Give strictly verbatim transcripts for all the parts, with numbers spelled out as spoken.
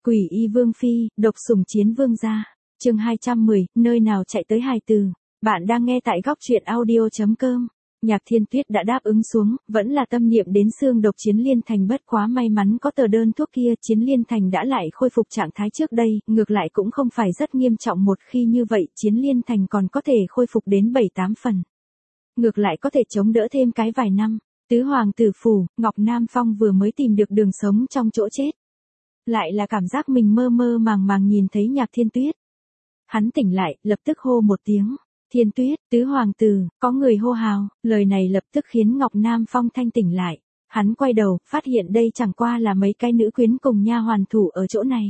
Quỷ y vương phi, độc sủng chiến vương gia. Chương hai trăm mười, nơi nào chạy tới hài từ. Bạn đang nghe tại góc truyện audio chấm com. Nhạc Thiên Tuyết đã đáp ứng xuống, vẫn là tâm niệm đến xương độc Chiến Liên Thành, bất quá may mắn có tờ đơn thuốc kia, Chiến Liên Thành đã lại khôi phục trạng thái trước đây, ngược lại cũng không phải rất nghiêm trọng, một khi như vậy, Chiến Liên Thành còn có thể khôi phục đến bảy tám phần. Ngược lại có thể chống đỡ thêm cái vài năm. Tứ hoàng tử phủ, Ngọc Nam Phong vừa mới tìm được đường sống trong chỗ chết. Lại là cảm giác mình mơ mơ màng màng nhìn thấy Nhạc Thiên Tuyết. Hắn tỉnh lại, lập tức hô một tiếng. Thiên Tuyết, tứ hoàng tử, có người hô hào, lời này lập tức khiến Ngọc Nam Phong thanh tỉnh lại. Hắn quay đầu, phát hiện đây chẳng qua là mấy cái nữ quyến cùng nha hoàn thủ ở chỗ này.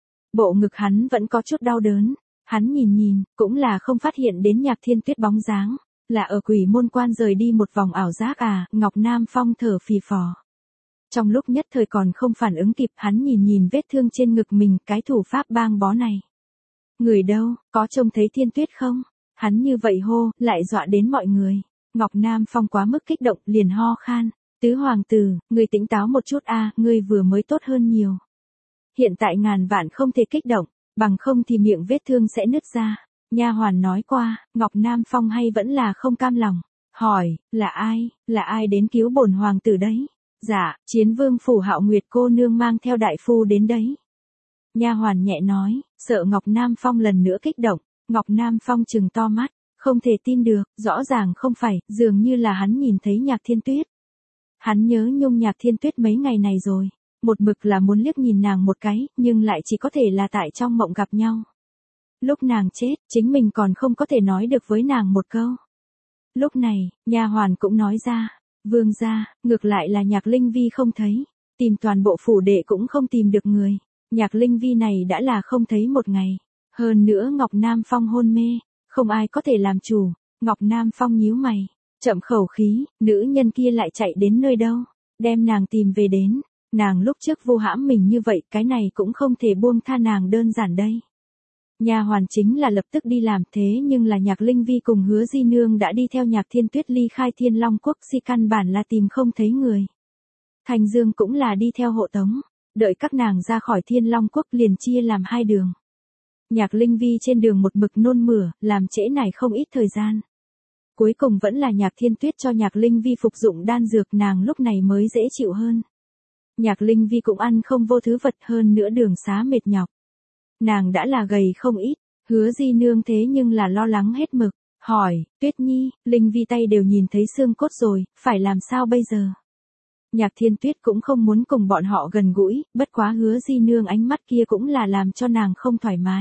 Bộ ngực hắn vẫn có chút đau đớn, hắn nhìn nhìn, cũng là không phát hiện đến Nhạc Thiên Tuyết bóng dáng, là ở Quỷ Môn Quan rời đi một vòng ảo giác à, Ngọc Nam Phong thở phì phò. Trong lúc nhất thời còn không phản ứng kịp, hắn nhìn nhìn vết thương trên ngực mình, cái thủ pháp bang bó này. Người đâu, có trông thấy Thiên Tuyết không? Hắn như vậy hô, lại dọa đến mọi người. Ngọc Nam Phong quá mức kích động, liền ho khan. Tứ hoàng tử, người tỉnh táo một chút a, à, ngươi vừa mới tốt hơn nhiều. Hiện tại ngàn vạn không thể kích động, bằng không thì miệng vết thương sẽ nứt ra. Nha hoàn nói qua, Ngọc Nam Phong hay vẫn là không cam lòng. Hỏi, là ai, là ai đến cứu bổn hoàng tử đấy? Dạ, Chiến Vương phủ Hạo Nguyệt cô nương mang theo đại phu đến đấy. Nha hoàn nhẹ nói, sợ Ngọc Nam Phong lần nữa kích động. Ngọc Nam Phong trừng to mắt, không thể tin được, rõ ràng không phải, dường như là hắn nhìn thấy Nhạc Thiên Tuyết. Hắn nhớ nhung Nhạc Thiên Tuyết mấy ngày này rồi, một mực là muốn liếc nhìn nàng một cái, nhưng lại chỉ có thể là tại trong mộng gặp nhau. Lúc nàng chết, chính mình còn không có thể nói được với nàng một câu. Lúc này, nha hoàn cũng nói ra, vương gia, ngược lại là Nhạc Linh Vi không thấy, tìm toàn bộ phủ đệ cũng không tìm được người. Nhạc Linh Vi này đã là không thấy một ngày. Hơn nữa Ngọc Nam Phong hôn mê, không ai có thể làm chủ. Ngọc Nam Phong nhíu mày, chậm khẩu khí, nữ nhân kia lại chạy đến nơi đâu, đem nàng tìm về đến. Nàng lúc trước vô hãm mình như vậy, cái này cũng không thể buông tha nàng đơn giản đây. Nha hoàn chính là lập tức đi làm, thế nhưng là Nhạc Linh Vi cùng Hứa Di Nương đã đi theo Nhạc Thiên Tuyết ly khai Thiên Long Quốc, si căn bản là tìm không thấy người. Thành Dương cũng là đi theo hộ tống, đợi các nàng ra khỏi Thiên Long Quốc liền chia làm hai đường. Nhạc Linh Vi trên đường một mực nôn mửa, làm trễ nải không ít thời gian. Cuối cùng vẫn là Nhạc Thiên Tuyết cho Nhạc Linh Vi phục dụng đan dược, nàng lúc này mới dễ chịu hơn. Nhạc Linh Vi cũng ăn không vô thứ vật, hơn nữa đường xá mệt nhọc. Nàng đã là gầy không ít, Hứa Di Nương thế nhưng là lo lắng hết mực, hỏi, Tuyết Nhi, Linh Vi tay đều nhìn thấy xương cốt rồi, phải làm sao bây giờ? Nhạc Thiên Tuyết cũng không muốn cùng bọn họ gần gũi, bất quá Hứa Di Nương ánh mắt kia cũng là làm cho nàng không thoải mái.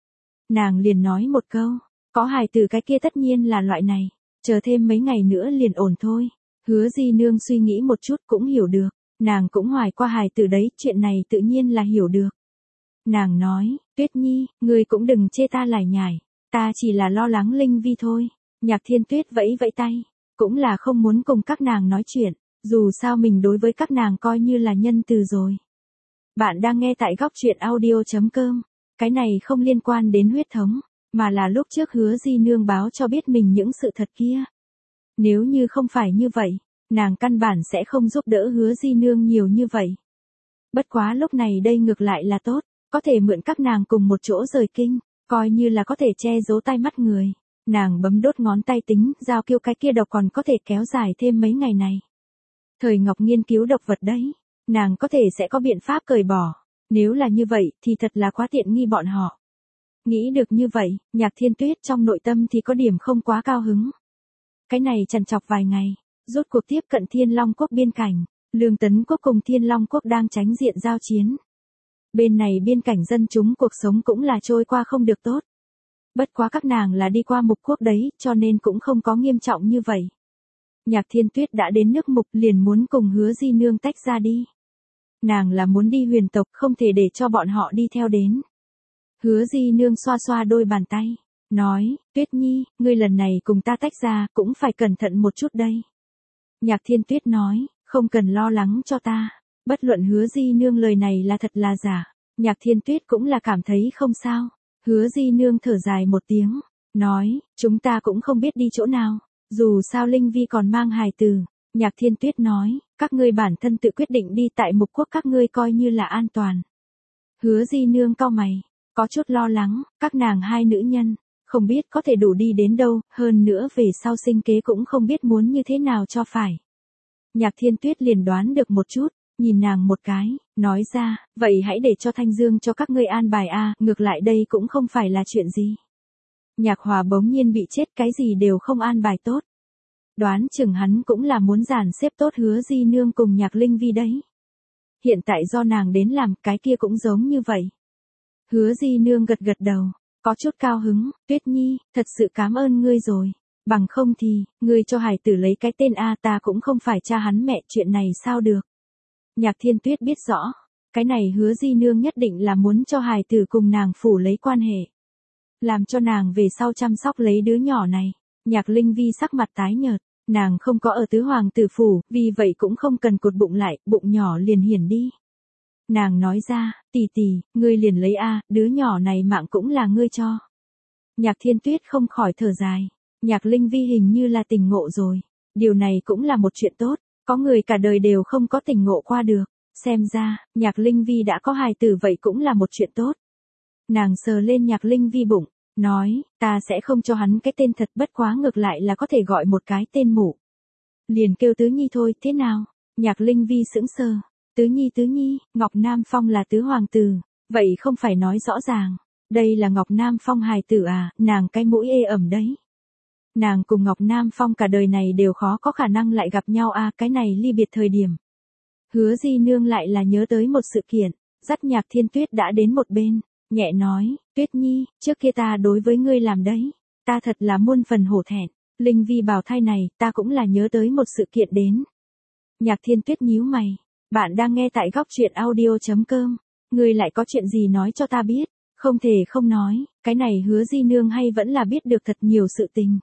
Nàng liền nói một câu, có hài tử cái kia tất nhiên là loại này, chờ thêm mấy ngày nữa liền ổn thôi. Hứa Di Nương suy nghĩ một chút cũng hiểu được, nàng cũng hoài qua hài tử đấy, chuyện này tự nhiên là hiểu được. Nàng nói, Tuyết Nhi, ngươi cũng đừng chê ta lải nhải, ta chỉ là lo lắng Linh Vi thôi. Nhạc Thiên Tuyết vẫy vẫy tay, cũng là không muốn cùng các nàng nói chuyện. Dù sao mình đối với các nàng coi như là nhân từ rồi. Bạn đang nghe tại góc truyện audio chấm com. Cái này không liên quan đến huyết thống, mà là lúc trước Hứa Di Nương báo cho biết mình những sự thật kia. Nếu như không phải như vậy, nàng căn bản sẽ không giúp đỡ Hứa Di Nương nhiều như vậy. Bất quá lúc này đây ngược lại là tốt, có thể mượn các nàng cùng một chỗ rời kinh, coi như là có thể che giấu tai mắt người. Nàng bấm đốt ngón tay tính, Giao Kiêu cái kia độc còn có thể kéo dài thêm mấy ngày này. Thời Ngọc nghiên cứu độc vật đấy, nàng có thể sẽ có biện pháp cởi bỏ, nếu là như vậy thì thật là quá tiện nghi bọn họ. Nghĩ được như vậy, Nhạc Thiên Tuyết trong nội tâm thì có điểm không quá cao hứng. Cái này trằn trọc vài ngày, rốt cuộc tiếp cận Thiên Long Quốc biên cảnh, Lương Tấn Quốc cùng Thiên Long Quốc đang tránh diện giao chiến. Bên này biên cảnh dân chúng cuộc sống cũng là trôi qua không được tốt. Bất quá các nàng là đi qua Mục Quốc đấy, cho nên cũng không có nghiêm trọng như vậy. Nhạc Thiên Tuyết đã đến nước Mục liền muốn cùng Hứa Di Nương tách ra đi. Nàng là muốn đi Huyền tộc, không thể để cho bọn họ đi theo đến. Hứa Di Nương xoa xoa đôi bàn tay, nói, Tuyết Nhi, ngươi lần này cùng ta tách ra, cũng phải cẩn thận một chút đây. Nhạc Thiên Tuyết nói, không cần lo lắng cho ta, bất luận Hứa Di Nương lời này là thật là giả. Nhạc Thiên Tuyết cũng là cảm thấy không sao. Hứa Di Nương thở dài một tiếng, nói, chúng ta cũng không biết đi chỗ nào. Dù sao Linh Vi còn mang hài tử. Nhạc Thiên Tuyết nói, các ngươi bản thân tự quyết định đi, tại Mục Quốc các ngươi coi như là an toàn. Hứa Di Nương cau mày, có chút lo lắng, các nàng hai nữ nhân, không biết có thể đủ đi đến đâu, hơn nữa về sau sinh kế cũng không biết muốn như thế nào cho phải. Nhạc Thiên Tuyết liền đoán được một chút, nhìn nàng một cái, nói ra, vậy hãy để cho Thanh Dương cho các ngươi an bài a, ngược lại đây cũng không phải là chuyện gì. Nhạc Hòa bỗng nhiên bị chết, cái gì đều không an bài tốt. Đoán chừng hắn cũng là muốn dàn xếp tốt Hứa Di Nương cùng Nhạc Linh Vi đấy. Hiện tại do nàng đến làm, cái kia cũng giống như vậy. Hứa Di Nương gật gật đầu, có chút cao hứng, Tuyết Nhi, thật sự cảm ơn ngươi rồi. Bằng không thì, ngươi cho hài tử lấy cái tên A, ta cũng không phải cha hắn mẹ, chuyện này sao được. Nhạc Thiên Tuyết biết rõ, cái này Hứa Di Nương nhất định là muốn cho hài tử cùng nàng phủ lấy quan hệ. Làm cho nàng về sau chăm sóc lấy đứa nhỏ này. Nhạc Linh Vi sắc mặt tái nhợt, nàng không có ở tứ hoàng tử phủ, vì vậy cũng không cần cột bụng lại, bụng nhỏ liền hiển đi. Nàng nói ra, tỷ tỷ, ngươi liền lấy A, đứa nhỏ này mạng cũng là ngươi cho. Nhạc Thiên Tuyết không khỏi thở dài, Nhạc Linh Vi hình như là tỉnh ngộ rồi, điều này cũng là một chuyện tốt, có người cả đời đều không có tỉnh ngộ qua được, xem ra, Nhạc Linh Vi đã có hài tử vậy cũng là một chuyện tốt. Nàng sờ lên Nhạc Linh Vi bụng, nói, ta sẽ không cho hắn cái tên thật, bất quá ngược lại là có thể gọi một cái tên mụ. Liền kêu Tứ Nhi thôi, thế nào? Nhạc Linh Vi sững sờ, Tứ Nhi Tứ Nhi, Ngọc Nam Phong là tứ hoàng tử, vậy không phải nói rõ ràng, đây là Ngọc Nam Phong hài tử à, nàng cái mũi ê ẩm đấy. Nàng cùng Ngọc Nam Phong cả đời này đều khó có khả năng lại gặp nhau à, cái này ly biệt thời điểm. Hứa Di Nương lại là nhớ tới một sự kiện, dắt Nhạc Thiên Tuyết đã đến một bên, nhẹ nói, Tuyết Nhi, trước kia ta đối với ngươi làm đấy, ta thật là muôn phần hổ thẹn, Linh Vi bào thai này, ta cũng là nhớ tới một sự kiện đến. Nhạc Thiên Tuyết nhíu mày, bạn đang nghe tại góc truyện audio chấm com, ngươi lại có chuyện gì nói cho ta biết, không thể không nói, cái này Hứa Di Nương hay vẫn là biết được thật nhiều sự tình.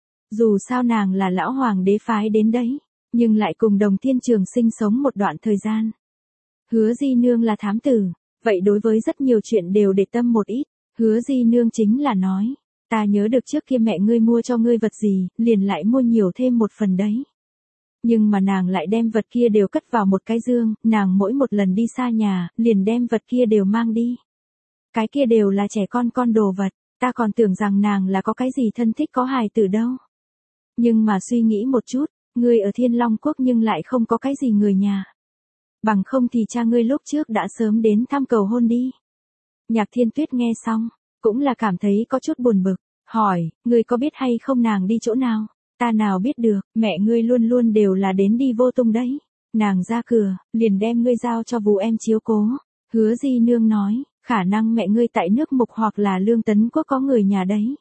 Dù sao nàng là lão hoàng đế phái đến đấy, nhưng lại cùng Đồng Thiên Trường sinh sống một đoạn thời gian. Hứa Di Nương là thám tử, vậy đối với rất nhiều chuyện đều để tâm một ít, Hứa Di Nương chính là nói, ta nhớ được trước kia mẹ ngươi mua cho ngươi vật gì, liền lại mua nhiều thêm một phần đấy. Nhưng mà nàng lại đem vật kia đều cất vào một cái dương, nàng mỗi một lần đi xa nhà, liền đem vật kia đều mang đi. Cái kia đều là trẻ con con đồ vật, ta còn tưởng rằng nàng là có cái gì thân thích có hài tử đâu. Nhưng mà suy nghĩ một chút, ngươi ở Thiên Long Quốc nhưng lại không có cái gì người nhà. Bằng không thì cha ngươi lúc trước đã sớm đến thăm cầu hôn đi. Nhạc Thiên Tuyết nghe xong, cũng là cảm thấy có chút buồn bực, hỏi, ngươi có biết hay không nàng đi chỗ nào? Ta nào biết được, mẹ ngươi luôn luôn đều là đến đi vô tung đấy. Nàng ra cửa, liền đem ngươi giao cho vú em chiếu cố. Hứa Di Nương nói, khả năng mẹ ngươi tại nước Mục hoặc là Lương Tấn Quốc có người nhà đấy.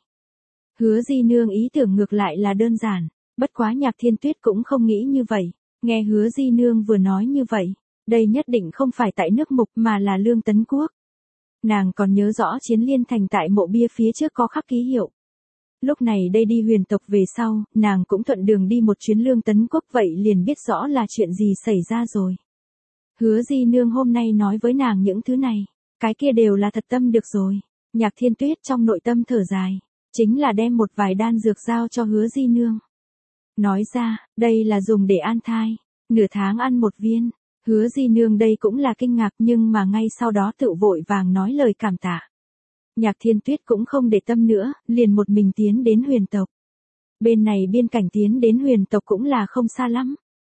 Hứa Di Nương ý tưởng ngược lại là đơn giản, bất quá Nhạc Thiên Tuyết cũng không nghĩ như vậy. Nghe Hứa Di Nương vừa nói như vậy, đây nhất định không phải tại nước Mục mà là Lương Tấn Quốc. Nàng còn nhớ rõ Chiến Liên Thành tại mộ bia phía trước có khắc ký hiệu. Lúc này đây đi huyền tộc về sau, nàng cũng thuận đường đi một chuyến Lương Tấn Quốc, vậy liền biết rõ là chuyện gì xảy ra rồi. Hứa Di Nương hôm nay nói với nàng những thứ này, cái kia đều là thật tâm được rồi. Nhạc Thiên Tuyết trong nội tâm thở dài, chính là đem một vài đan dược giao cho Hứa Di Nương. Nói ra, đây là dùng để an thai, nửa tháng ăn một viên. Hứa Di Nương đây cũng là kinh ngạc, nhưng mà ngay sau đó tự vội vàng nói lời cảm tạ. Nhạc Thiên Tuyết cũng không để tâm nữa, liền một mình tiến đến huyền tộc. Bên này biên cảnh tiến đến huyền tộc cũng là không xa lắm.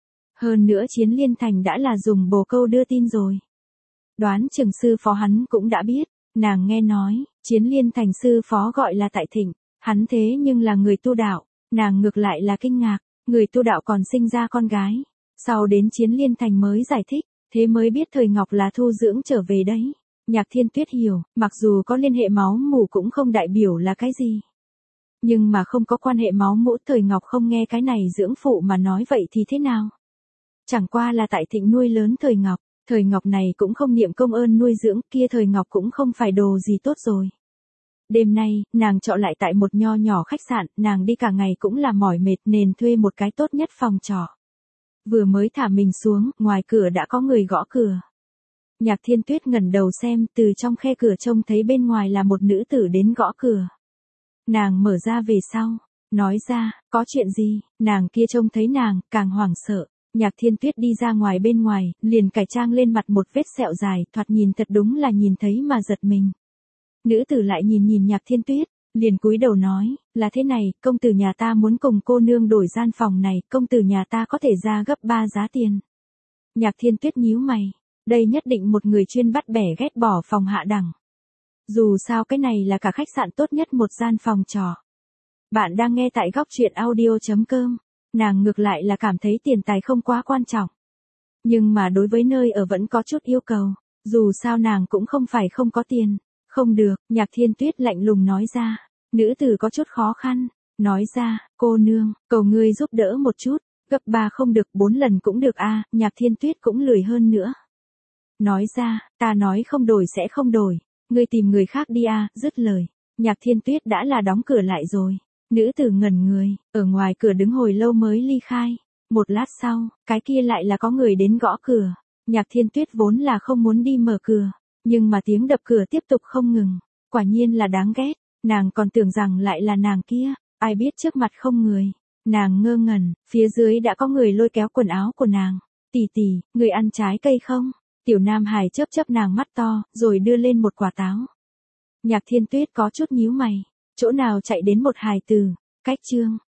Hơn nữa Chiến Liên Thành đã là dùng bồ câu đưa tin rồi. Đoán chừng sư phó hắn cũng đã biết, nàng nghe nói, Chiến Liên Thành sư phó gọi là Tại Thịnh, hắn thế nhưng là người tu đạo, nàng ngược lại là kinh ngạc, người tu đạo còn sinh ra con gái. Sau đến Chiến Liên Thành mới giải thích, thế mới biết Thời Ngọc là thu dưỡng trở về đấy. Nhạc Thiên Tuyết hiểu, mặc dù có liên hệ máu mủ cũng không đại biểu là cái gì. Nhưng mà không có quan hệ máu mủ, Thời Ngọc không nghe cái này dưỡng phụ mà nói vậy thì thế nào? Chẳng qua là Tại Thịnh nuôi lớn Thời Ngọc, Thời Ngọc này cũng không niệm công ơn nuôi dưỡng, kia Thời Ngọc cũng không phải đồ gì tốt rồi. Đêm nay, nàng trọ lại tại một nho nhỏ khách sạn, nàng đi cả ngày cũng là mỏi mệt nên thuê một cái tốt nhất phòng trọ. Vừa mới thả mình xuống, ngoài cửa đã có người gõ cửa. Nhạc Thiên Tuyết ngẩng đầu xem, từ trong khe cửa trông thấy bên ngoài là một nữ tử đến gõ cửa. Nàng mở ra về sau, nói ra, có chuyện gì, nàng kia trông thấy nàng, càng hoảng sợ, Nhạc Thiên Tuyết đi ra ngoài bên ngoài, liền cải trang lên mặt một vết sẹo dài, thoạt nhìn thật đúng là nhìn thấy mà giật mình. Nữ tử lại nhìn nhìn Nhạc Thiên Tuyết, liền cúi đầu nói, là thế này, công tử nhà ta muốn cùng cô nương đổi gian phòng này, công tử nhà ta có thể ra gấp ba giá tiền. Nhạc Thiên Tuyết nhíu mày, đây nhất định một người chuyên bắt bẻ ghét bỏ phòng hạ đẳng. Dù sao cái này là cả khách sạn tốt nhất một gian phòng trọ. Bạn đang nghe tại góc truyện audio.com, nàng ngược lại là cảm thấy tiền tài không quá quan trọng. Nhưng mà đối với nơi ở vẫn có chút yêu cầu, dù sao nàng cũng không phải không có tiền. Không được, Nhạc Thiên Tuyết lạnh lùng nói ra. Nữ tử có chút khó khăn, nói ra, cô nương, cầu ngươi giúp đỡ một chút, gấp ba không được, bốn lần cũng được a. Nhạc Thiên Tuyết cũng lười hơn nữa. Nói ra, ta nói không đổi sẽ không đổi, ngươi tìm người khác đi a. Dứt lời, Nhạc Thiên Tuyết đã là đóng cửa lại rồi. Nữ tử ngẩn người, ở ngoài cửa đứng hồi lâu mới ly khai. Một lát sau, cái kia lại là có người đến gõ cửa. Nhạc Thiên Tuyết vốn là không muốn đi mở cửa. Nhưng mà tiếng đập cửa tiếp tục không ngừng, quả nhiên là đáng ghét, nàng còn tưởng rằng lại là nàng kia, ai biết trước mặt không người. Nàng ngơ ngẩn, phía dưới đã có người lôi kéo quần áo của nàng. Tỷ tỷ, người ăn trái cây không? Tiểu Nam Hải chớp chớp nàng mắt to, rồi đưa lên một quả táo. Nhạc Thiên Tuyết có chút nhíu mày, chỗ nào chạy đến một hài tử, cách chương,